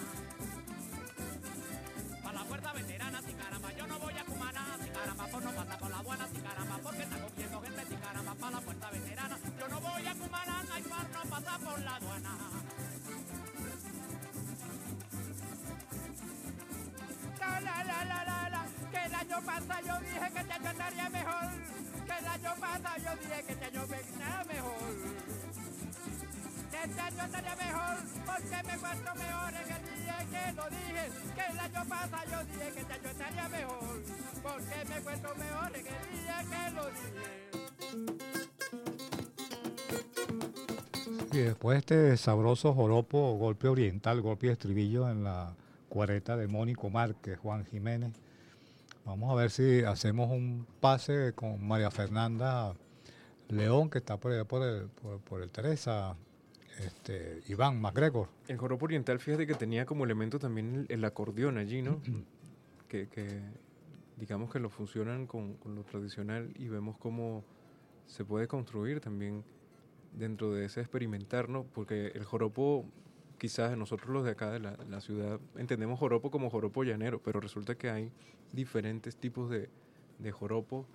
Para la fuerza veterana, si caramba, yo no voy a Cumaná, si caramba, por no pasar por la aduana, si caramba, porque están cogiendo gente, si caramba, para la fuerza veterana. Yo no voy a Cumaná, ay, por no pasar por la aduana. año pasado yo dije que este año estaría mejor, que el año pasado yo dije que este año venía mejor. Que este año estaría mejor, porque me encuentro mejor en el día que lo dije. Que el año pasado yo dije que este año estaría mejor, porque me encuentro mejor en el día que lo dije. Y después este sabroso joropo, golpe oriental, golpe de estribillo en la cuareta de Mónico Márquez, Juan Jiménez. Vamos a ver si hacemos un pase con María Fernanda León, que está por allá por el, por, por el Teresa, este, Iván MacGregor. El joropo oriental, fíjate que tenía como elemento también el, el acordeón allí, ¿no? que, que digamos que lo funcionan con, con lo tradicional y vemos cómo se puede construir también dentro de ese experimentar, ¿no? Porque el joropo, quizás nosotros los de acá de la, la ciudad entendemos joropo como joropo llanero, pero resulta que hay diferentes tipos de, de joropo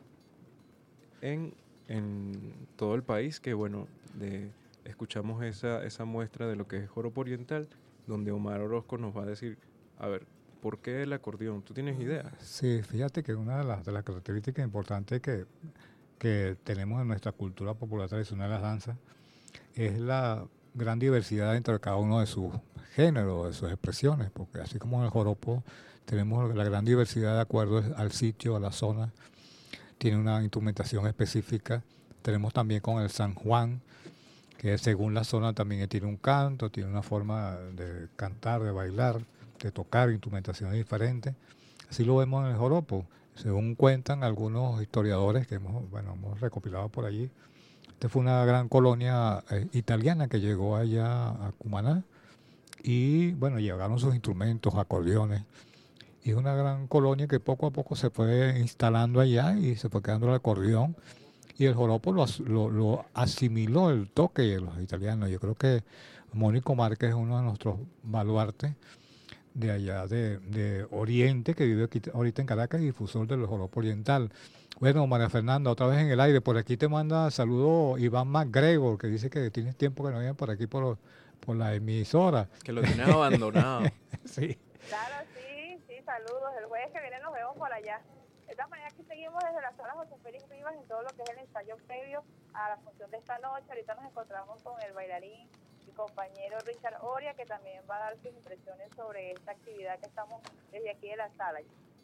en, en todo el país, que bueno, de, escuchamos esa, esa muestra de lo que es joropo oriental, donde Omar Orozco nos va a decir, a ver, ¿por qué el acordeón? ¿Tú tienes idea? Sí, fíjate que una de las, de las características importantes que, que tenemos en nuestra cultura popular tradicional de las danzas es la gran diversidad entre cada uno de sus géneros, de sus expresiones, porque así como en el joropo tenemos la gran diversidad de acuerdo al sitio, a la zona, tiene una instrumentación específica. Tenemos también con el San Juan, que según la zona también tiene un canto, tiene una forma de cantar, de bailar, de tocar instrumentaciones diferentes. Así lo vemos en el joropo. Según cuentan algunos historiadores que hemos, bueno, hemos recopilado por allí, esta fue una gran colonia eh, italiana que llegó allá a Cumaná y bueno, llegaron sus instrumentos, acordeones, y es una gran colonia que poco a poco se fue instalando allá y se fue quedando el acordeón y el joropo lo, lo, lo asimiló el toque de los italianos. Yo creo que Mónico Márquez es uno de nuestros baluartes de allá de, de Oriente, que vive aquí ahorita en Caracas y difusor del joropo oriental. Bueno, María Fernanda, otra vez en el aire. Por aquí te manda saludo Iván MacGregor, que dice que tienes tiempo que no viene por aquí por, por la emisora. Que lo tienes abandonado. Sí. Claro, sí, sí, saludos. El jueves que viene nos vemos por allá. De todas maneras, aquí seguimos desde la sala José Félix Rivas en todo lo que es el ensayo previo a la función de esta noche. Ahorita nos encontramos con el bailarín y compañero Richard Oria, que también va a dar sus impresiones sobre esta actividad que estamos desde aquí de la sala.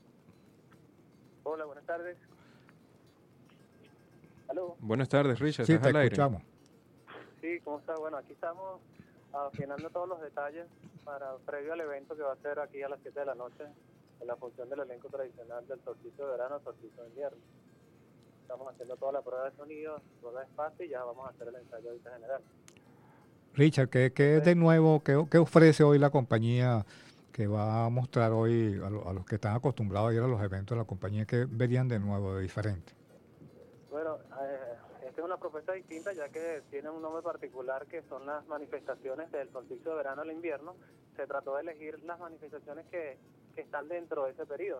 Hola, buenas tardes. ¿Aló? Buenas tardes, Richard. Sí, ¿Estás te al escuchamos. Sí, ¿cómo está? Bueno, aquí estamos afinando todos los detalles para previo al evento que va a ser aquí a las siete de la noche en la función del elenco tradicional del solsticio de verano, solsticio de invierno. Estamos haciendo toda la prueba de sonido, prueba de espacio y ya vamos a hacer el ensayo ahorita general. Richard, ¿qué, qué de nuevo, qué, qué ofrece hoy la compañía que va a mostrar hoy a, lo, a los que están acostumbrados a ir a los eventos de la compañía? ¿Qué verían de nuevo, de diferente? Bueno, eh, esta es una propuesta distinta ya que tiene un nombre particular que son las manifestaciones del solsticio de verano al invierno. Se trató de elegir las manifestaciones que, que están dentro de ese periodo.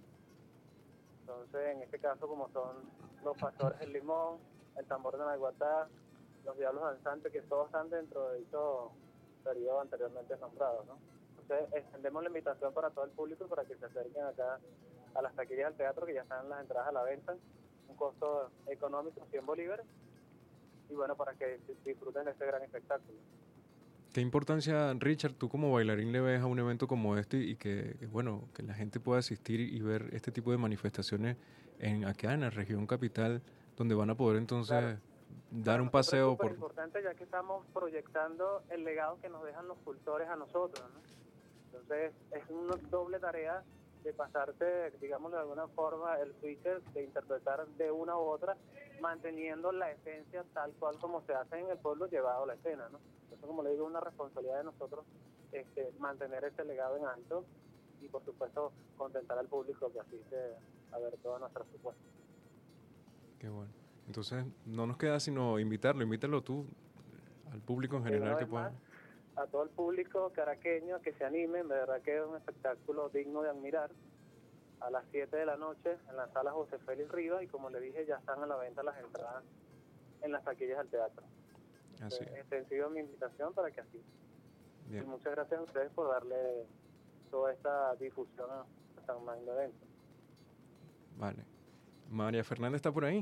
Entonces, en este caso, como son los pastores del limón, el tambor de Naiguatá, los diablos danzantes, que todos están dentro de dicho periodo anteriormente nombrado, ¿no? Entonces, extendemos la invitación para todo el público para que se acerquen acá a las taquillas del teatro, que ya están las entradas a la venta, un costo económico, cien bolívares, y bueno, para que disfruten de este gran espectáculo. ¿Qué importancia, Richard, tú como bailarín le ves a un evento como este y que, que, bueno, que la gente pueda asistir y ver este tipo de manifestaciones en acá en la región capital, donde van a poder entonces Claro. dar Claro, un paseo es por... importante ya que estamos proyectando el legado que nos dejan los cultores a nosotros, ¿no? Entonces es una doble tarea de pasarte, digamos de alguna forma, el switcher, de interpretar de una u otra, manteniendo la esencia tal cual como se hace en el pueblo llevado a la escena, ¿no? Eso, como le digo, es una responsabilidad de nosotros, este, mantener ese legado en alto y, por supuesto, contentar al público que asiste a ver todas nuestras propuestas. Qué bueno. Entonces, no nos queda sino invitarlo, invítalo tú, al público en general Una que vez pueda... más, a todo el público caraqueño que se anime, de verdad que es un espectáculo digno de admirar. A las siete de la noche en la sala José Félix Rivas, y como le dije, ya están a la venta las entradas en las taquillas del teatro. Así Eh, es. extensivo mi invitación para que así. Bien. Y muchas gracias a ustedes por darle toda esta difusión a tan magno evento. Vale. María Fernanda está por ahí.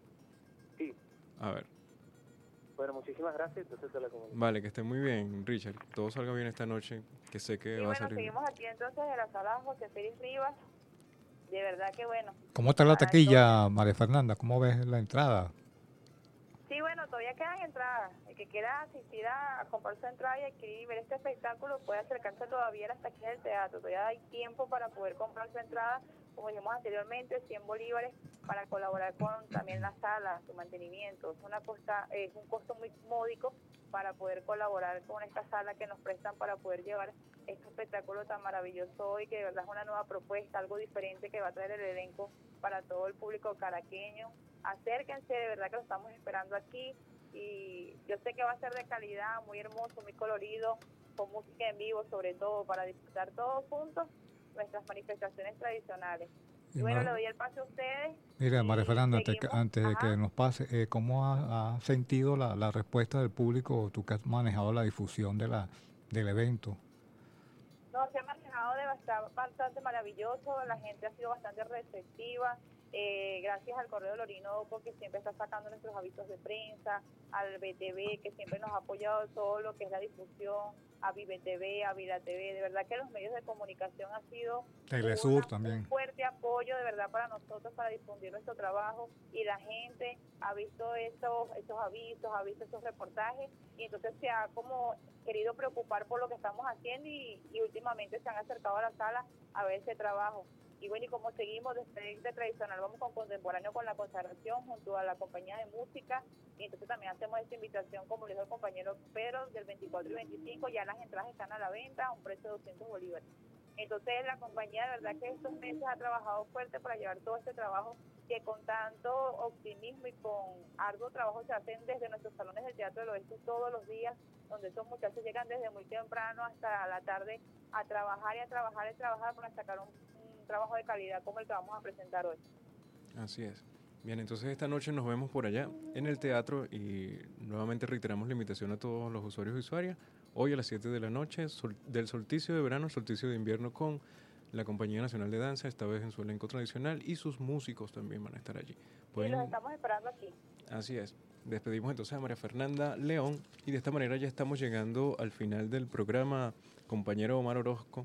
Sí. A ver. Bueno, muchísimas gracias, entonces te la comunico. Vale, que esté muy bien, Richard. Que todo salga bien esta noche, que sé que Y va a bueno, salir bien. seguimos aquí entonces de la sala José Félix Rivas. De verdad que bueno. ¿Cómo está la Para taquilla, María Fernanda? ¿Cómo ves la entrada? Sí, bueno, todavía quedan entradas. El que quiera asistir a, a comprar su entrada y aquí ver este espectáculo puede acercarse todavía a las taquillas del teatro. Todavía hay tiempo para poder comprar su entrada, como dijimos anteriormente, cien bolívares para colaborar con también la sala, su mantenimiento. Es una costa, es un costo muy módico para poder colaborar con esta sala que nos prestan para poder llevar este espectáculo tan maravilloso hoy, que de verdad es una nueva propuesta, algo diferente que va a traer el elenco para todo el público caraqueño. Acérquense, de verdad que lo estamos esperando aquí y yo sé que va a ser de calidad, muy hermoso, muy colorido, con música en vivo sobre todo, para disfrutar todos juntos nuestras manifestaciones tradicionales. Y Y bueno, Mar- le doy el paso a ustedes. Mira, y María Fernanda, te- seguimos. antes de Ajá. que nos pase, eh, ¿cómo ha, ha sentido la, la respuesta del público, tú que has manejado la difusión de la, del evento? No, se ha manejado de bastante, bastante maravilloso, la gente ha sido bastante receptiva, eh, gracias al Correo del Orinoco que siempre está sacando nuestros avisos de prensa, al B T V que siempre nos ha apoyado en todo lo que es la difusión, a Vive T V, a Vida T V, de verdad que los medios de comunicación han sido Telesur una- también. un fuerte apoyo de verdad para nosotros para difundir nuestro trabajo y la gente ha visto estos, estos avisos, ha visto estos reportajes y entonces se ha como querido preocupar por lo que estamos haciendo y, y últimamente se han acercado a la sala a ver ese trabajo. Y bueno, y como seguimos desde de tradicional, vamos con contemporáneo con la consagración junto a la compañía de música y entonces también hacemos esta invitación, como le dijo el compañero Pedro, del veinticuatro y veinticinco, ya las entradas están a la venta a un precio de doscientos bolívares. Entonces la compañía de verdad que estos meses ha trabajado fuerte para llevar todo este trabajo que con tanto optimismo y con arduo trabajo se hacen desde nuestros salones del Teatro del Oeste todos los días, donde esos muchachos llegan desde muy temprano hasta la tarde a trabajar y a trabajar y a trabajar para sacar un, un trabajo de calidad como el que vamos a presentar hoy. Así es. Bien, entonces esta noche nos vemos por allá en el teatro y nuevamente reiteramos la invitación a todos los usuarios y usuarias. Hoy a las siete de la noche, sol, del solsticio de verano al solsticio de invierno con la Compañía Nacional de Danza, esta vez en su elenco tradicional, y sus músicos también van a estar allí. Y Pueden- los estamos esperando aquí. Así es. Despedimos entonces a María Fernanda León y de esta manera ya estamos llegando al final del programa. Compañero Omar Orozco.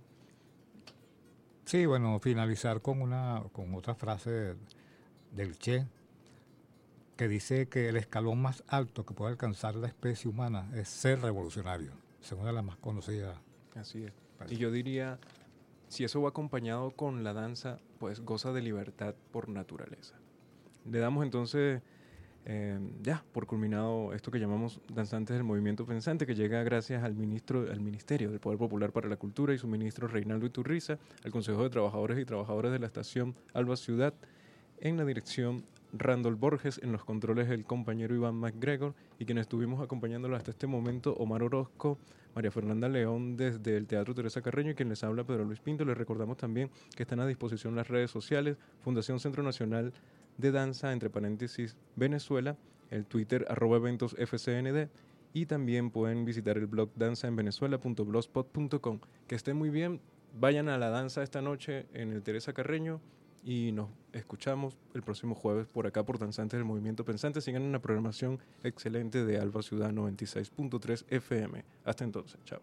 Sí, bueno, finalizar con una con otra frase del Che, que dice que el escalón más alto que puede alcanzar la especie humana es ser revolucionario. Es una de las más conocidas. Así es. Y yo diría, si eso va acompañado con la danza, pues goza de libertad por naturaleza. Le damos entonces, eh, ya, por culminado esto que llamamos Danzantes del Movimiento Pensante, que llega gracias al ministro, al Ministerio del Poder Popular para la Cultura y su ministro Reinaldo Iturriza, al Consejo de Trabajadores y Trabajadoras de la Estación Alba Ciudad, en la dirección Randall Borges, en los controles el compañero Iván McGregor y quienes estuvimos acompañándolo hasta este momento, Omar Orozco, María Fernanda León desde el Teatro Teresa Carreño y quien les habla Pedro Luis Pinto. Les recordamos también que están a disposición las redes sociales, Fundación Centro Nacional de Danza, entre paréntesis, Venezuela, el Twitter arroba eventos F C N D y también pueden visitar el blog danza en venezuela punto blogspot punto com. Que estén muy bien, vayan a la danza esta noche en el Teresa Carreño y nos escuchamos el próximo jueves por acá por Danzantes del Movimiento Pensante. Sigan una programación excelente de Alba Ciudad noventa y seis punto tres F M. Hasta entonces, chao.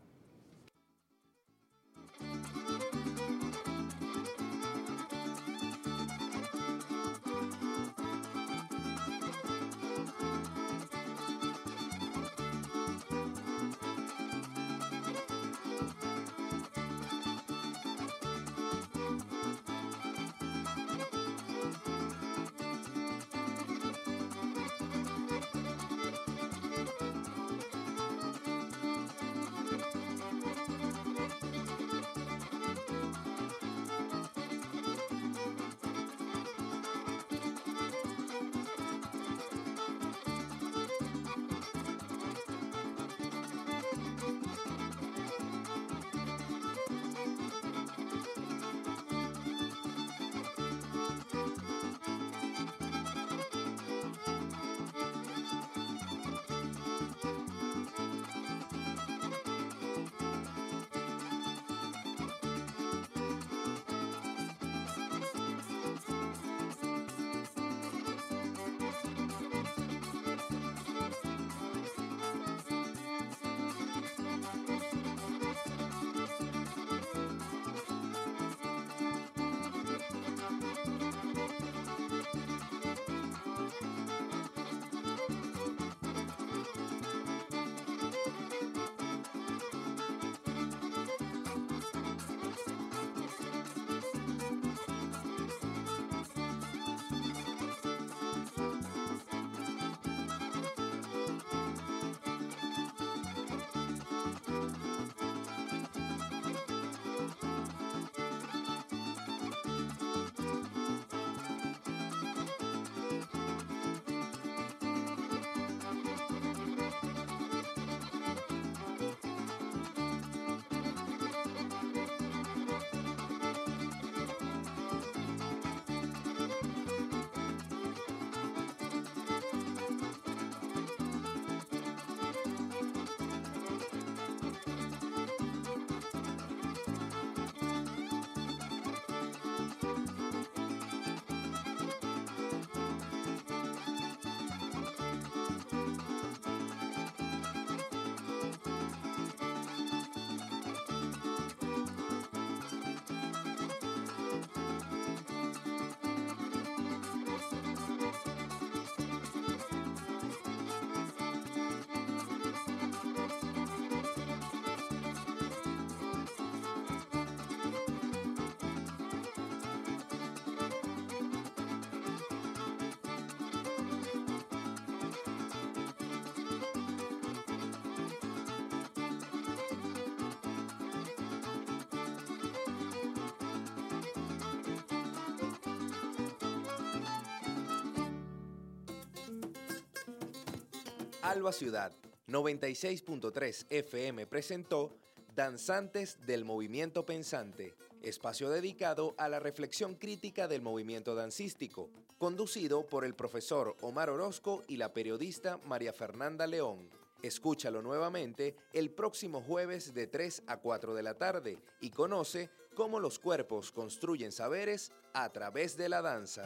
Alba Ciudad noventa y seis punto tres F M presentó Danzantes del Movimiento Pensante, espacio dedicado a la reflexión crítica del movimiento dancístico, conducido por el profesor Omar Orozco y la periodista María Fernanda León. Escúchalo nuevamente el próximo jueves de tres a cuatro de la tarde y conoce cómo los cuerpos construyen saberes a través de la danza.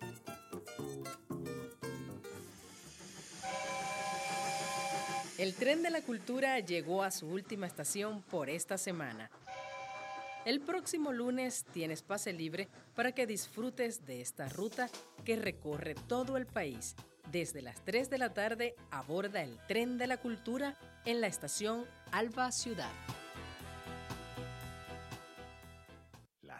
El tren de la cultura llegó a su última estación por esta semana. El próximo lunes tienes pase libre para que disfrutes de esta ruta que recorre todo el país. Desde las tres de la tarde aborda el tren de la cultura en la estación Alba Ciudad.